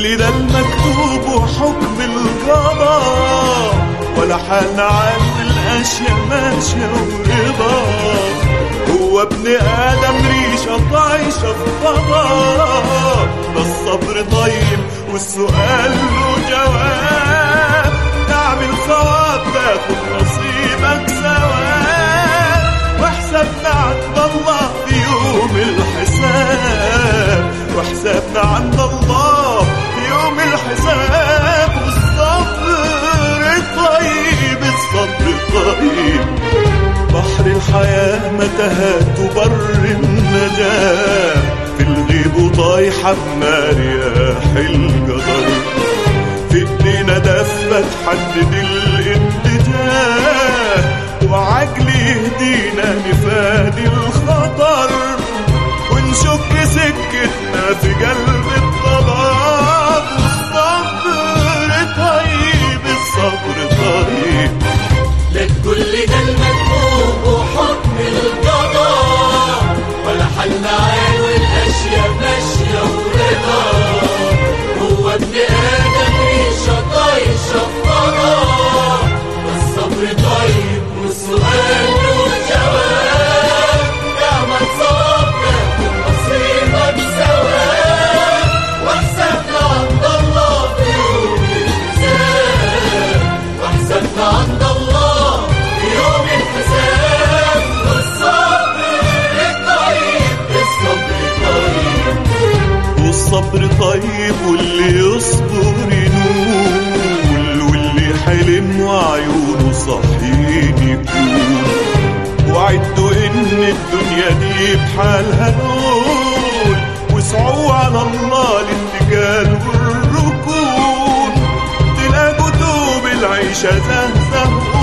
كل ده المكتوب وحكم القضاء، ولا حال عن الاشياء ماشيه ورضا. هو ابن ادم ريشه طايشه في فضاء، ده الصبر طيب والسؤال له جواب. تعمل صواب تاخد نصيبك ثواب، وحسابنا عند الله في يوم الحساب، وحسابنا عند الله في يوم الحساب. والصبر طيب، الصبر طيب. بحر الحياة متاهات وبر النجاة، في الغيب طايحة بمرياح القدر. في ايدينا دفة تحدد الاتجاه، وعقل يهدينا نفادي الخطر، ونشك سكتنا في قلب الضباب. والصبر طيب، الصبر طيب. لك كل ده المكتوب وحكم القضاء، ولا حل عين والاشياء ماشيه ورضا. هو ابن ادم ريشه طايشه في فضاء، والصبر طيب والسؤال له جواب. اعمل صواب تاخد نصيبك ثواب، وحسابنا عند الله في يوم الحساب، وحسابنا عند الله في يوم الحساب. والصبر طيب، الصبر طيب. والصبر طيب، واللي يصبر ينول، واللي حلم وعيونه صحيح يكون. وعدوا ان الدنيا دي بحالها نول، واسعوا على الله الاتكال والركون. تلاقوا دوب العيشة زهزه